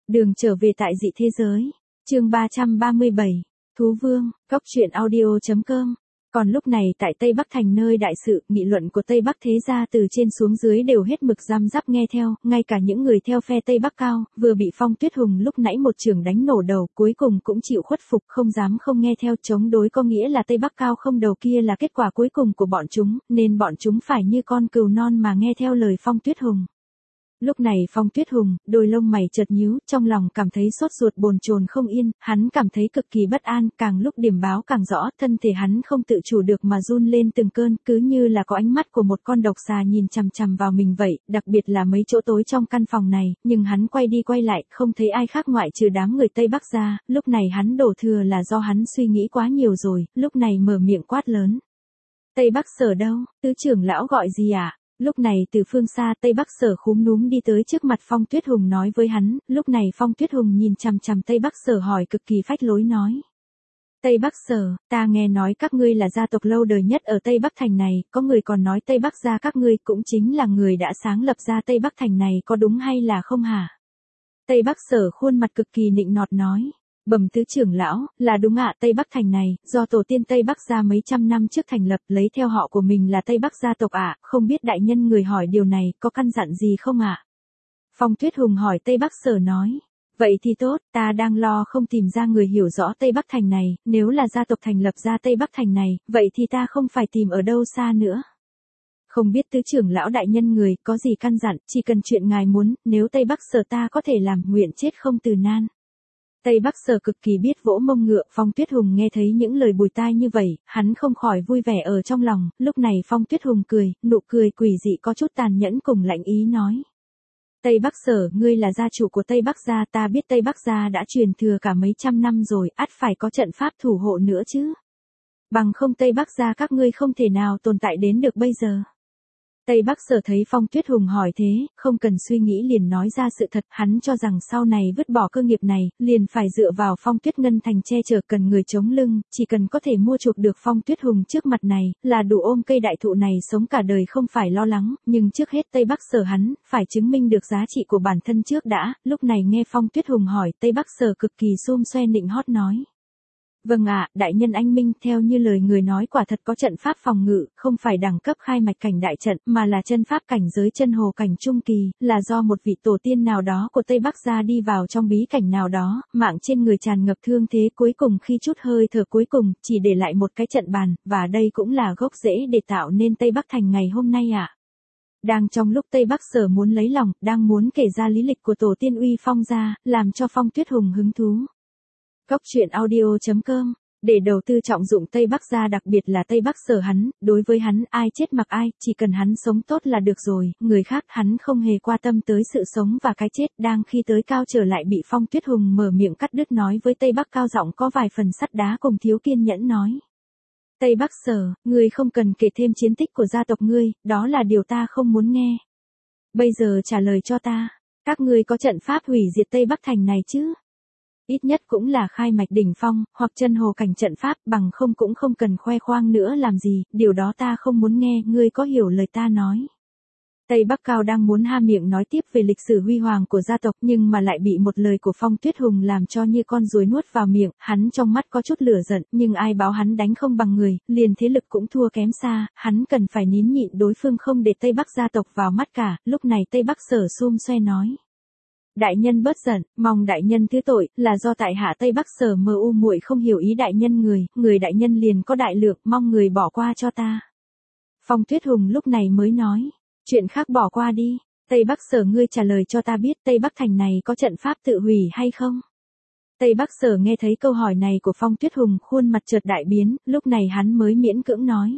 Đường trở về tại dị thế giới. Chương 337. Thú Vương, Góc truyện audio.com. Còn lúc này tại Tây Bắc Thành nơi đại sự, nghị luận của Tây Bắc thế gia từ trên xuống dưới đều hết mực răm rắp nghe theo, ngay cả những người theo phe Tây Bắc Cao, vừa bị Phong Tuyết Hùng lúc nãy một chưởng đánh nổ đầu, cuối cùng cũng chịu khuất phục, không dám không nghe theo, chống đối có nghĩa là Tây Bắc Cao không đầu kia là kết quả cuối cùng của bọn chúng, nên bọn chúng phải như con cừu non mà nghe theo lời Phong Tuyết Hùng. Lúc này Phong Tuyết Hùng, đôi lông mày chợt nhíu, trong lòng cảm thấy sốt ruột bồn chồn không yên, hắn cảm thấy cực kỳ bất an, càng lúc điểm báo càng rõ, thân thể hắn không tự chủ được mà run lên từng cơn, cứ như là có ánh mắt của một con độc xà nhìn chằm chằm vào mình vậy, đặc biệt là mấy chỗ tối trong căn phòng này, nhưng hắn quay đi quay lại, không thấy ai khác ngoại trừ đám người Tây Bắc ra, lúc này hắn đổ thừa là do hắn suy nghĩ quá nhiều rồi, lúc này mở miệng quát lớn. Tây Bắc Sở đâu, tứ trưởng lão gọi gì ạ? Lúc này từ phương xa Tây Bắc Sở khúm núm đi tới trước mặt Phong Tuyết Hùng nói với hắn, lúc này Phong Tuyết Hùng nhìn chằm chằm Tây Bắc Sở hỏi cực kỳ phách lối nói. Tây Bắc Sở, ta nghe nói các ngươi là gia tộc lâu đời nhất ở Tây Bắc Thành này, có người còn nói Tây Bắc gia các ngươi cũng chính là người đã sáng lập ra Tây Bắc Thành này, có đúng hay là không hả? Tây Bắc Sở khuôn mặt cực kỳ nịnh nọt nói. Bẩm tứ trưởng lão, là đúng ạ, Tây Bắc Thành này, do tổ tiên Tây Bắc gia mấy trăm năm trước thành lập, lấy theo họ của mình là Tây Bắc gia tộc ạ, không biết đại nhân người hỏi điều này, có căn dặn gì không ạ? Phong Tuyết Hùng hỏi Tây Bắc Sở nói. Vậy thì tốt, ta đang lo không tìm ra người hiểu rõ Tây Bắc Thành này, nếu là gia tộc thành lập ra Tây Bắc Thành này, vậy thì ta không phải tìm ở đâu xa nữa. Không biết tứ trưởng lão đại nhân người, có gì căn dặn, chỉ cần chuyện ngài muốn, nếu Tây Bắc Sở ta có thể làm, nguyện chết không từ nan. Tây Bắc Sở cực kỳ biết vỗ mông ngựa, Phong Tuyết Hùng nghe thấy những lời bùi tai như vậy, hắn không khỏi vui vẻ ở trong lòng, lúc này Phong Tuyết Hùng cười, nụ cười quỷ dị có chút tàn nhẫn cùng lạnh ý nói. Tây Bắc Sở, ngươi là gia chủ của Tây Bắc gia, ta biết Tây Bắc gia đã truyền thừa cả mấy trăm năm rồi, ắt phải có trận pháp thủ hộ nữa chứ. Bằng không Tây Bắc gia các ngươi không thể nào tồn tại đến được bây giờ. Tây Bắc Sở thấy Phong Tuyết Hùng hỏi thế, không cần suy nghĩ liền nói ra sự thật, hắn cho rằng sau này vứt bỏ cơ nghiệp này, liền phải dựa vào Phong Tuyết Ngân Thành che chở cần người chống lưng, chỉ cần có thể mua chuộc được Phong Tuyết Hùng trước mặt này, là đủ ôm cây đại thụ này sống cả đời không phải lo lắng, nhưng trước hết Tây Bắc Sở hắn, phải chứng minh được giá trị của bản thân trước đã, lúc này nghe Phong Tuyết Hùng hỏi, Tây Bắc Sở cực kỳ xum xoe nịnh hót nói. Vâng ạ, đại nhân anh minh, theo như lời người nói quả thật có trận pháp phòng ngự, không phải đẳng cấp khai mạch cảnh đại trận, mà là chân pháp cảnh giới chân hồ cảnh trung kỳ, là do một vị tổ tiên nào đó của Tây Bắc gia đi vào trong bí cảnh nào đó, mạng trên người tràn ngập thương thế, cuối cùng khi chút hơi thở cuối cùng, chỉ để lại một cái trận bàn, và đây cũng là gốc rễ để tạo nên Tây Bắc Thành ngày hôm nay ạ. Đang trong lúc Tây Bắc Sở muốn lấy lòng, đang muốn kể ra lý lịch của tổ tiên Uy Phong gia, làm cho Phong Tuyết Hùng hứng thú. Góc truyện audio.com. Để đầu tư trọng dụng Tây Bắc gia, đặc biệt là Tây Bắc Sở hắn, đối với hắn ai chết mặc ai, chỉ cần hắn sống tốt là được rồi, người khác hắn không hề quan tâm tới sự sống và cái chết. Đang khi tới cao trở lại bị Phong Tuyết Hùng mở miệng cắt đứt nói với Tây Bắc Cao giọng có vài phần sắt đá cùng thiếu kiên nhẫn nói. Tây Bắc Sở, ngươi không cần kể thêm chiến tích của gia tộc ngươi, đó là điều ta không muốn nghe. Bây giờ trả lời cho ta, các ngươi có trận pháp hủy diệt Tây Bắc Thành này chứ? Ít nhất cũng là khai mạch đỉnh phong, hoặc chân hồ cảnh trận pháp, bằng không cũng không cần khoe khoang nữa làm gì, điều đó ta không muốn nghe, ngươi có hiểu lời ta nói. Tây Bắc Cao đang muốn ha miệng nói tiếp về lịch sử huy hoàng của gia tộc, nhưng mà lại bị một lời của Phong Tuyết Hùng làm cho như con ruồi nuốt vào miệng, hắn trong mắt có chút lửa giận, nhưng ai báo hắn đánh không bằng người, liền thế lực cũng thua kém xa, hắn cần phải nín nhịn đối phương không để Tây Bắc gia tộc vào mắt cả, lúc này Tây Bắc Sở xum xoe nói. Đại nhân bớt giận, mong đại nhân thứ tội, là do tại hạ Tây Bắc Sở mờ u muội không hiểu ý đại nhân người đại nhân liền có đại lượng, mong người bỏ qua cho ta. Phong Tuyết Hùng lúc này mới nói, chuyện khác bỏ qua đi, Tây Bắc Sở ngươi trả lời cho ta biết Tây Bắc Thành này có trận pháp tự hủy hay không? Tây Bắc Sở nghe thấy câu hỏi này của Phong Tuyết Hùng, khuôn mặt chợt đại biến, lúc này hắn mới miễn cưỡng nói.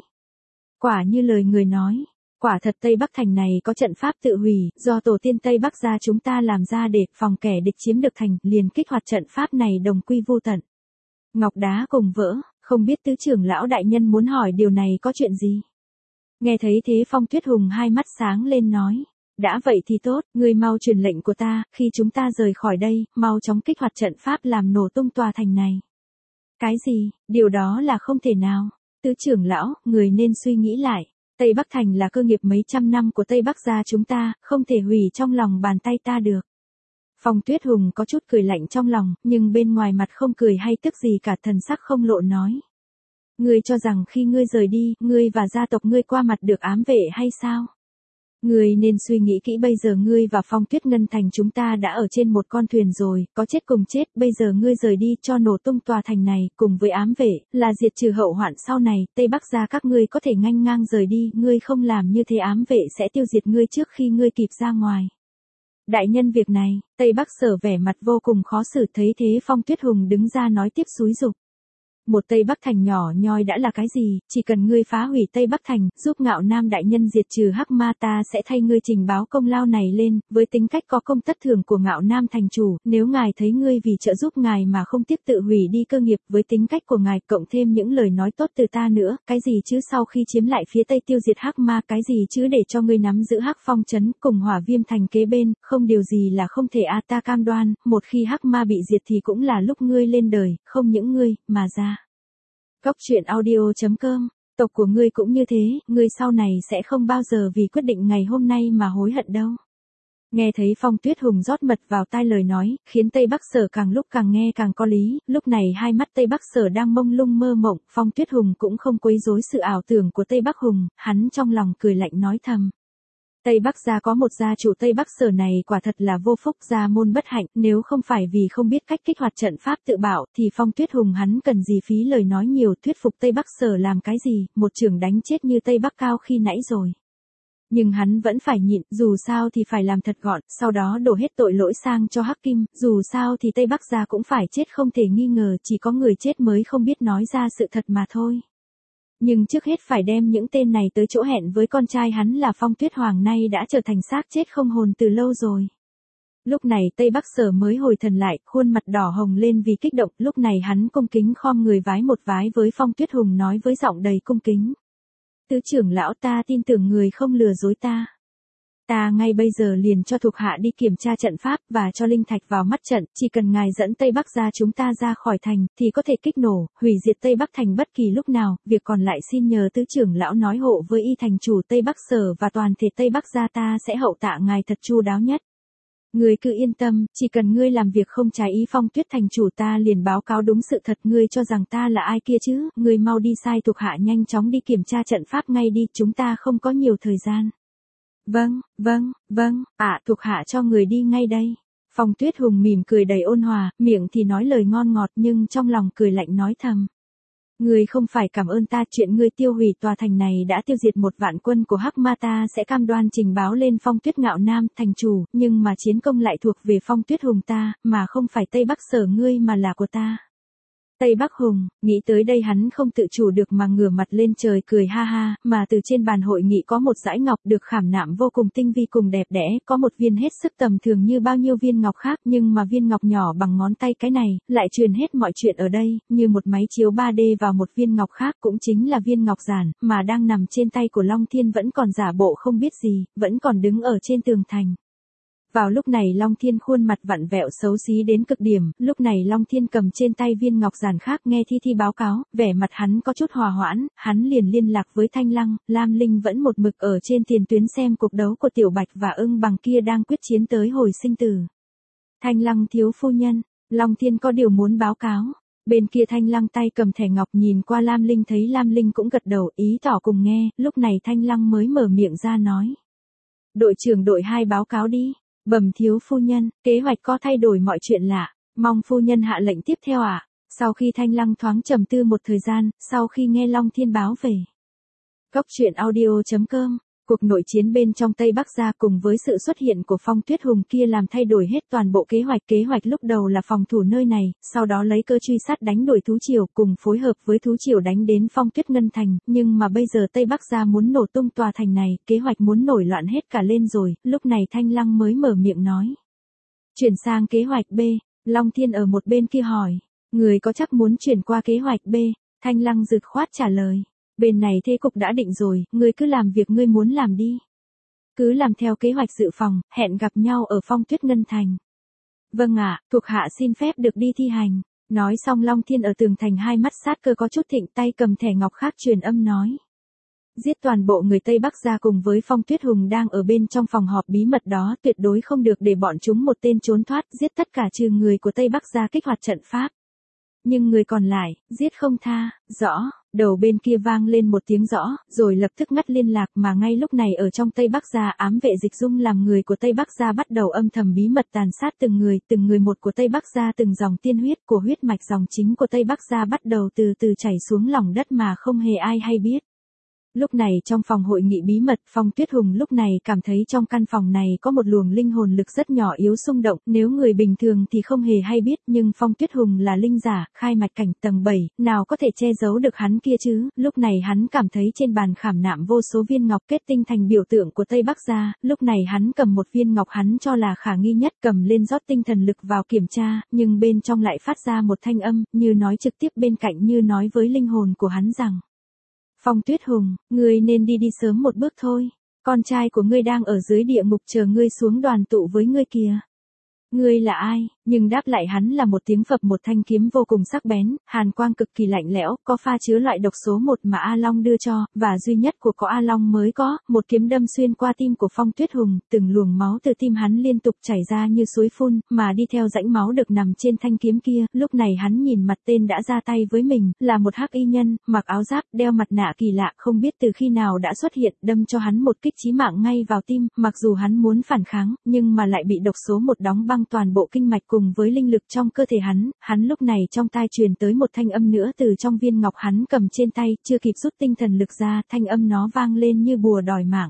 Quả như lời người nói. Quả thật Tây Bắc Thành này có trận pháp tự hủy, do tổ tiên Tây Bắc gia chúng ta làm ra để phòng kẻ địch chiếm được thành, liền kích hoạt trận pháp này đồng quy vô tận. Ngọc đá cùng vỡ, không biết tứ trưởng lão đại nhân muốn hỏi điều này có chuyện gì? Nghe thấy thế Phong Tuyết Hùng hai mắt sáng lên nói. Đã vậy thì tốt, ngươi mau truyền lệnh của ta, khi chúng ta rời khỏi đây, mau chóng kích hoạt trận pháp làm nổ tung tòa thành này. Cái gì, điều đó là không thể nào. Tứ trưởng lão, người nên suy nghĩ lại. Tây Bắc Thành là cơ nghiệp mấy trăm năm của Tây Bắc gia chúng ta, không thể hủy trong lòng bàn tay ta được. Phong Tuyết Hùng có chút cười lạnh trong lòng, nhưng bên ngoài mặt không cười hay tức gì cả, thần sắc không lộ nói. Ngươi cho rằng khi ngươi rời đi, ngươi và gia tộc ngươi qua mặt được ám vệ hay sao? Ngươi nên suy nghĩ kỹ, bây giờ ngươi và Phong Tuyết Ngân Thành chúng ta đã ở trên một con thuyền rồi, có chết cùng chết, bây giờ ngươi rời đi cho nổ tung tòa thành này, cùng với ám vệ, là diệt trừ hậu hoạn sau này, Tây Bắc gia các ngươi có thể nghênh ngang rời đi, ngươi không làm như thế ám vệ sẽ tiêu diệt ngươi trước khi ngươi kịp ra ngoài. Đại nhân việc này, Tây Bắc Sở vẻ mặt vô cùng khó xử, thấy thế Phong Tuyết Hùng đứng ra nói tiếp xúi giục. Một Tây Bắc Thành nhỏ nhoi đã là cái gì, chỉ cần ngươi phá hủy Tây Bắc Thành, giúp Ngạo Nam đại nhân diệt trừ hắc ma, ta sẽ thay ngươi trình báo công lao này lên, với tính cách có công tất thưởng của Ngạo Nam thành chủ, nếu ngài thấy ngươi vì trợ giúp ngài mà không tiếc tự hủy đi cơ nghiệp, với tính cách của ngài cộng thêm những lời nói tốt từ ta nữa, cái gì chứ sau khi chiếm lại phía Tây tiêu diệt hắc ma, cái gì chứ để cho ngươi nắm giữ hắc phong trấn cùng Hỏa Viêm thành kế bên, không điều gì là không thể, ta cam đoan, một khi hắc ma bị diệt thì cũng là lúc ngươi lên đời, không những ngươi, mà ra. Góc truyện audio.com, tộc của ngươi cũng như thế, ngươi sau này sẽ không bao giờ vì quyết định ngày hôm nay mà hối hận đâu. Nghe thấy Phong Tuyết Hùng rót mật vào tai lời nói, khiến Tây Bắc Sở càng lúc càng nghe càng có lý, lúc này hai mắt Tây Bắc Sở đang mông lung mơ mộng, Phong Tuyết Hùng cũng không quấy rối sự ảo tưởng của Tây Bắc Hùng, hắn trong lòng cười lạnh nói thầm. Tây Bắc gia có một gia chủ Tây Bắc Sở này quả thật là vô phúc, gia môn bất hạnh, nếu không phải vì không biết cách kích hoạt trận pháp tự bảo thì Phong Tuyết Hùng hắn cần gì phí lời nói nhiều thuyết phục Tây Bắc Sở làm cái gì, một chưởng đánh chết như Tây Bắc Cao khi nãy rồi. Nhưng hắn vẫn phải nhịn, dù sao thì phải làm thật gọn, sau đó đổ hết tội lỗi sang cho Hắc Kim, dù sao thì Tây Bắc gia cũng phải chết không thể nghi ngờ, chỉ có người chết mới không biết nói ra sự thật mà thôi. Nhưng trước hết phải đem những tên này tới chỗ hẹn với con trai hắn là Phong Tuyết Hoàng nay đã trở thành xác chết không hồn từ lâu rồi. Lúc này Tây Bắc Sở mới hồi thần lại, khuôn mặt đỏ hồng lên vì kích động, lúc này hắn cung kính khom người vái một vái với Phong Tuyết Hùng nói với giọng đầy cung kính. Tứ trưởng lão, ta tin tưởng người không lừa dối ta. Ta ngay bây giờ liền cho thuộc hạ đi kiểm tra trận pháp và cho linh thạch vào mắt trận, chỉ cần ngài dẫn Tây Bắc gia chúng ta ra khỏi thành thì có thể kích nổ, hủy diệt Tây Bắc thành bất kỳ lúc nào, việc còn lại xin nhờ tứ trưởng lão nói hộ với y thành chủ Tây Bắc Sở và toàn thể Tây Bắc gia, ta sẽ hậu tạ ngài thật chu đáo nhất. Ngươi cứ yên tâm, chỉ cần ngươi làm việc không trái ý Phong Tuyết thành chủ ta liền báo cáo đúng sự thật, ngươi cho rằng ta là ai kia chứ, ngươi mau đi sai thuộc hạ nhanh chóng đi kiểm tra trận pháp ngay đi, chúng ta không có nhiều thời gian. Vâng, thuộc hạ cho người đi ngay đây. Phong Tuyết Hùng mỉm cười đầy ôn hòa, miệng thì nói lời ngon ngọt nhưng trong lòng cười lạnh nói thầm. Ngươi không phải cảm ơn ta, chuyện ngươi tiêu hủy tòa thành này đã tiêu diệt 1 vạn quân của Hắc Ma ta sẽ cam đoan trình báo lên Phong Tuyết Ngạo Nam thành chủ, nhưng mà chiến công lại thuộc về Phong Tuyết Hùng ta, mà không phải Tây Bắc Sở ngươi mà là của ta. Tây Bắc Hùng, nghĩ tới đây hắn không tự chủ được mà ngửa mặt lên trời cười ha ha, mà từ trên bàn hội nghị có một dải ngọc được khảm nạm vô cùng tinh vi cùng đẹp đẽ, có một viên hết sức tầm thường như bao nhiêu viên ngọc khác, nhưng mà viên ngọc nhỏ bằng ngón tay cái này, lại truyền hết mọi chuyện ở đây, như một máy chiếu 3D vào một viên ngọc khác, cũng chính là viên ngọc giản, mà đang nằm trên tay của Long Thiên vẫn còn giả bộ không biết gì, vẫn còn đứng ở trên tường thành. Vào lúc này Long Thiên khuôn mặt vặn vẹo xấu xí đến cực điểm, lúc này Long Thiên cầm trên tay viên ngọc giản khác nghe Thi báo cáo, vẻ mặt hắn có chút hòa hoãn, hắn liền liên lạc với Thanh Lăng, Lam Linh vẫn một mực ở trên tiền tuyến xem cuộc đấu của Tiểu Bạch và Ưng Bằng kia đang quyết chiến tới hồi sinh tử. Thanh Lăng thiếu phu nhân, Long Thiên có điều muốn báo cáo. Bên kia Thanh Lăng tay cầm thẻ ngọc nhìn qua Lam Linh thấy Lam Linh cũng gật đầu ý tỏ cùng nghe, lúc này Thanh Lăng mới mở miệng ra nói. Đội trưởng đội 2 báo cáo đi. Bẩm thiếu phu nhân, kế hoạch có thay đổi mọi chuyện lạ, mong phu nhân hạ lệnh tiếp theo ạ. Sau khi Thanh Lăng thoáng trầm tư một thời gian, sau khi nghe Long Thiên báo về. Góc truyện audio.com, cuộc nội chiến bên trong Tây Bắc gia cùng với sự xuất hiện của Phong Tuyết Hùng kia làm thay đổi hết toàn bộ kế hoạch lúc đầu là phòng thủ nơi này, sau đó lấy cơ truy sát đánh đuổi thú triều cùng phối hợp với thú triều đánh đến Phong Tuyết Ngân thành, nhưng mà bây giờ Tây Bắc gia muốn nổ tung tòa thành này, kế hoạch muốn nổi loạn hết cả lên rồi, lúc này Thanh Lăng mới mở miệng nói. Chuyển sang kế hoạch B, Long Thiên ở một bên kia hỏi, người có chắc muốn chuyển qua kế hoạch B, Thanh Lăng dứt khoát trả lời. Bên này thế cục đã định rồi, ngươi cứ làm việc ngươi muốn làm đi. Cứ làm theo kế hoạch dự phòng, hẹn gặp nhau ở Phong Tuyết Ngân thành. Vâng ạ, thuộc hạ xin phép được đi thi hành. Nói xong Long Thiên ở tường thành hai mắt sát cơ có chút thịnh tay cầm thẻ ngọc khác truyền âm nói. Giết toàn bộ người Tây Bắc ra cùng với Phong Tuyết Hùng đang ở bên trong phòng họp bí mật đó, tuyệt đối không được để bọn chúng một tên trốn thoát, giết tất cả trừ người của Tây Bắc ra kích hoạt trận pháp. Nhưng người còn lại, giết không tha, rõ, đầu bên kia vang lên một tiếng rõ, rồi lập tức ngắt liên lạc mà ngay lúc này ở trong Tây Bắc gia ám vệ Dịch Dung làm người của Tây Bắc gia bắt đầu âm thầm bí mật tàn sát từng người một của Tây Bắc gia từng dòng tiên huyết của huyết mạch dòng chính của Tây Bắc gia bắt đầu từ từ chảy xuống lòng đất mà không hề ai hay biết. Lúc này trong phòng hội nghị bí mật, Phong Tuyết Hùng lúc này cảm thấy trong căn phòng này có một luồng linh hồn lực rất nhỏ yếu xung động, nếu người bình thường thì không hề hay biết, nhưng Phong Tuyết Hùng là linh giả, khai mạch cảnh tầng 7, nào có thể che giấu được hắn kia chứ. Lúc này hắn cảm thấy trên bàn khảm nạm vô số viên ngọc kết tinh thành biểu tượng của Tây Bắc gia, lúc này hắn cầm một viên ngọc hắn cho là khả nghi nhất, cầm lên rót tinh thần lực vào kiểm tra, nhưng bên trong lại phát ra một thanh âm, như nói trực tiếp bên cạnh, như nói với linh hồn của hắn rằng: Phong Tuyết Hùng, ngươi nên đi sớm một bước thôi, con trai của ngươi đang ở dưới địa ngục chờ ngươi xuống đoàn tụ với ngươi kìa. Ngươi là ai? Nhưng đáp lại hắn là một tiếng phập một thanh kiếm vô cùng sắc bén, hàn quang cực kỳ lạnh lẽo, có pha chứa loại độc số 1 mà A Long đưa cho, và duy nhất của có A Long mới có, một kiếm đâm xuyên qua tim của Phong Tuyết Hùng, từng luồng máu từ tim hắn liên tục chảy ra như suối phun, mà đi theo rãnh máu được nằm trên thanh kiếm kia. Lúc này hắn nhìn mặt tên đã ra tay với mình, là một hắc y nhân, mặc áo giáp, đeo mặt nạ kỳ lạ, không biết từ khi nào đã xuất hiện, đâm cho hắn một kích chí mạng ngay vào tim, mặc dù hắn muốn phản kháng, nhưng mà lại bị độc số 1 đóng băng toàn bộ kinh mạch cùng với linh lực trong cơ thể hắn lúc này trong tai truyền tới một thanh âm nữa từ trong viên ngọc hắn cầm trên tay, chưa kịp rút tinh thần lực ra, thanh âm nó vang lên như bùa đòi mạng.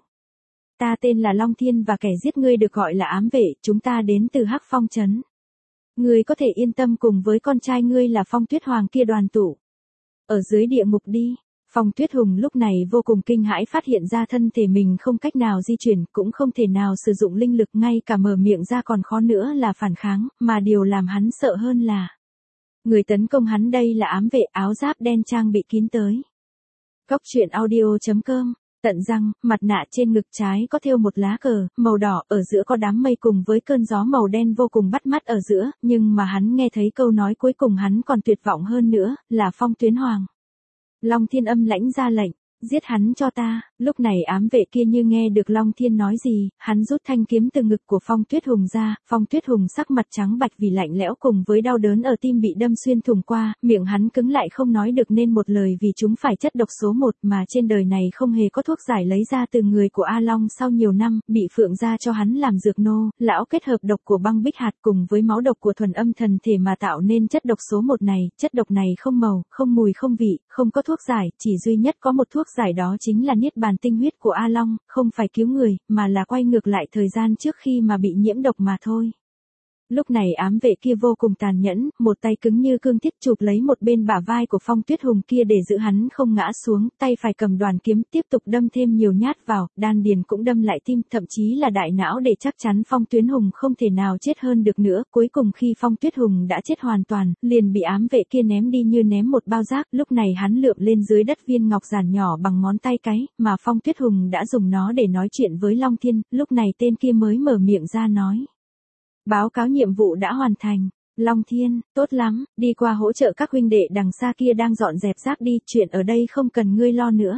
Ta tên là Long Thiên và kẻ giết ngươi được gọi là ám vệ, chúng ta đến từ Hắc Phong Trấn. Ngươi có thể yên tâm cùng với con trai ngươi là Phong Tuyết Hoàng kia đoàn tụ ở dưới địa ngục đi. Phong Tuyết Hùng lúc này vô cùng kinh hãi, phát hiện ra thân thể mình không cách nào di chuyển, cũng không thể nào sử dụng linh lực, ngay cả mở miệng ra còn khó nữa là phản kháng, mà điều làm hắn sợ hơn là người tấn công hắn đây là ám vệ áo giáp đen trang bị kín tới. Cốc truyện audio.com. Tận răng, mặt nạ trên ngực trái có thêu một lá cờ màu đỏ, ở giữa có đám mây cùng với cơn gió màu đen vô cùng bắt mắt ở giữa, nhưng mà hắn nghe thấy câu nói cuối cùng hắn còn tuyệt vọng hơn nữa, là Phong Tuyến Hoàng. Long Thiên âm lãnh ra lệnh, giết hắn cho ta. Lúc này ám vệ kia như nghe được Long Thiên nói gì, hắn rút thanh kiếm từ ngực của Phong Tuyết Hùng ra, Phong Tuyết Hùng sắc mặt trắng bạch vì lạnh lẽo cùng với đau đớn ở tim bị đâm xuyên thủng qua, miệng hắn cứng lại không nói được nên một lời vì chúng phải chất độc số 1 mà trên đời này không hề có thuốc giải lấy ra từ người của A Long sau nhiều năm, bị Phượng gia cho hắn làm dược nô, lão kết hợp độc của băng bích hạt cùng với máu độc của thuần âm thần thể mà tạo nên chất độc số 1 này, chất độc này không màu, không mùi không vị, không có thuốc giải, chỉ duy nhất có một thuốc giải đó chính là niết bàn tinh huyết của A Long, không phải cứu người, mà là quay ngược lại thời gian trước khi mà bị nhiễm độc mà thôi. Lúc này ám vệ kia vô cùng tàn nhẫn, một tay cứng như cương thiết chụp lấy một bên bả vai của Phong Tuyết Hùng kia để giữ hắn không ngã xuống, tay phải cầm đoàn kiếm tiếp tục đâm thêm nhiều nhát vào, đan điền cũng đâm lại tim, thậm chí là đại não để chắc chắn Phong Tuyến Hùng không thể nào chết hơn được nữa. Cuối cùng khi Phong Tuyết Hùng đã chết hoàn toàn, liền bị ám vệ kia ném đi như ném một bao rác, lúc này hắn lượm lên dưới đất viên ngọc giản nhỏ bằng ngón tay cái, mà Phong Tuyết Hùng đã dùng nó để nói chuyện với Long Thiên, lúc này tên kia mới mở miệng ra nói. Báo cáo nhiệm vụ đã hoàn thành. Long Thiên, tốt lắm, đi qua hỗ trợ các huynh đệ đằng xa kia đang dọn dẹp rác đi, chuyện ở đây không cần ngươi lo nữa.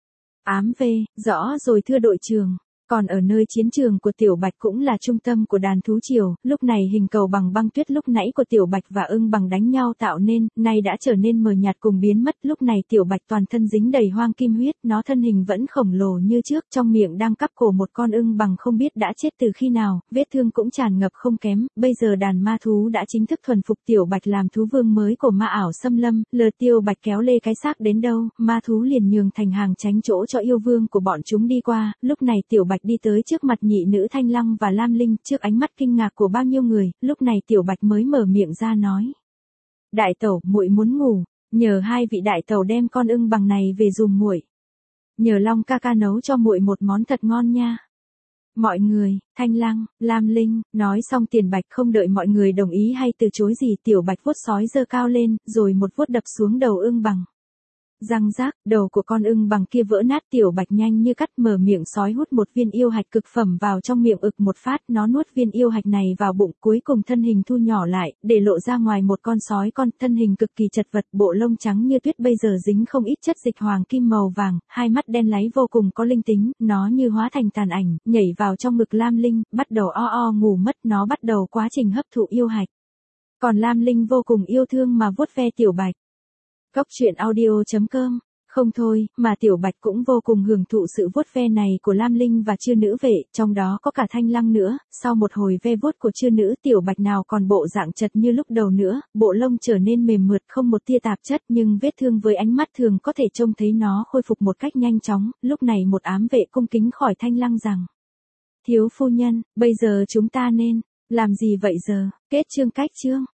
Ám vệ, rõ rồi thưa đội trưởng. Còn ở nơi chiến trường của Tiểu Bạch cũng là trung tâm của đàn thú triều, lúc này hình cầu bằng băng tuyết lúc nãy của Tiểu Bạch và ưng bằng đánh nhau tạo nên, nay đã trở nên mờ nhạt cùng biến mất. Lúc này Tiểu Bạch toàn thân dính đầy hoang kim huyết, nó thân hình vẫn khổng lồ như trước, trong miệng đang cắp cổ một con ưng bằng không biết đã chết từ khi nào, vết thương cũng tràn ngập không kém. Bây giờ đàn ma thú đã chính thức thuần phục Tiểu Bạch làm thú vương mới của ma ảo xâm lâm, lờ Tiểu Bạch kéo lê cái xác đến đâu, ma thú liền nhường thành hàng tránh chỗ cho yêu vương của bọn chúng đi qua. Lúc này Tiểu Bạch đi tới trước mặt nhị nữ Thanh Lăng và Lam Linh, trước ánh mắt kinh ngạc của bao nhiêu người, lúc này Tiểu Bạch mới mở miệng ra nói. Đại tẩu, muội muốn ngủ, nhờ hai vị đại tẩu đem con ưng bằng này về giùm muội. Nhờ Long ca ca nấu cho muội một món thật ngon nha. Mọi người, Thanh Lăng, Lam Linh, nói xong Tiền Bạch không đợi mọi người đồng ý hay từ chối gì, Tiểu Bạch vuốt sói giơ cao lên, rồi một vuốt đập xuống đầu ưng bằng. Răng rác, đầu của con ưng bằng kia vỡ nát, Tiểu Bạch nhanh như cắt mở miệng sói hút một viên yêu hạch cực phẩm vào trong miệng, ực một phát, nó nuốt viên yêu hạch này vào bụng, cuối cùng thân hình thu nhỏ lại, để lộ ra ngoài một con sói con, thân hình cực kỳ chật vật, bộ lông trắng như tuyết bây giờ dính không ít chất dịch hoàng kim màu vàng, hai mắt đen láy vô cùng có linh tính, nó như hóa thành tàn ảnh, nhảy vào trong ngực Lam Linh, bắt đầu ngủ mất, nó bắt đầu quá trình hấp thụ yêu hạch. Còn Lam Linh vô cùng yêu thương mà vuốt ve Tiểu Bạch. Cốc truyện audio.com. Không thôi, mà Tiểu Bạch cũng vô cùng hưởng thụ sự vuốt ve này của Lam Linh và chư nữ vệ, trong đó có cả Thanh Lăng nữa, sau một hồi ve vuốt của chư nữ, Tiểu Bạch nào còn bộ dạng chật như lúc đầu nữa, bộ lông trở nên mềm mượt không một tia tạp chất, nhưng vết thương với ánh mắt thường có thể trông thấy nó khôi phục một cách nhanh chóng, lúc này một ám vệ cung kính khỏi Thanh Lăng rằng: Thiếu phu nhân, bây giờ chúng ta nên làm gì vậy giờ? Kết chương. Cách chương.